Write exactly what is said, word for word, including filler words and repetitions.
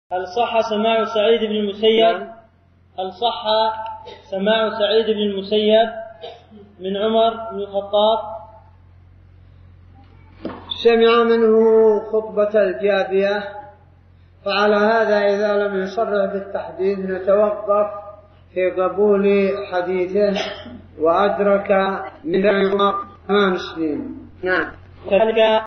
هل صح سماع سعيد بن المسيب هل صح سماع سعيد بن المسيب من عمر بن الخطاب؟ سمع منه خطبة الجابية، فعلى هذا إذا لم يصرح بالتحديد نتوقف في قبول حديثه، وأدرك من عمر ثمان سنين. نعم.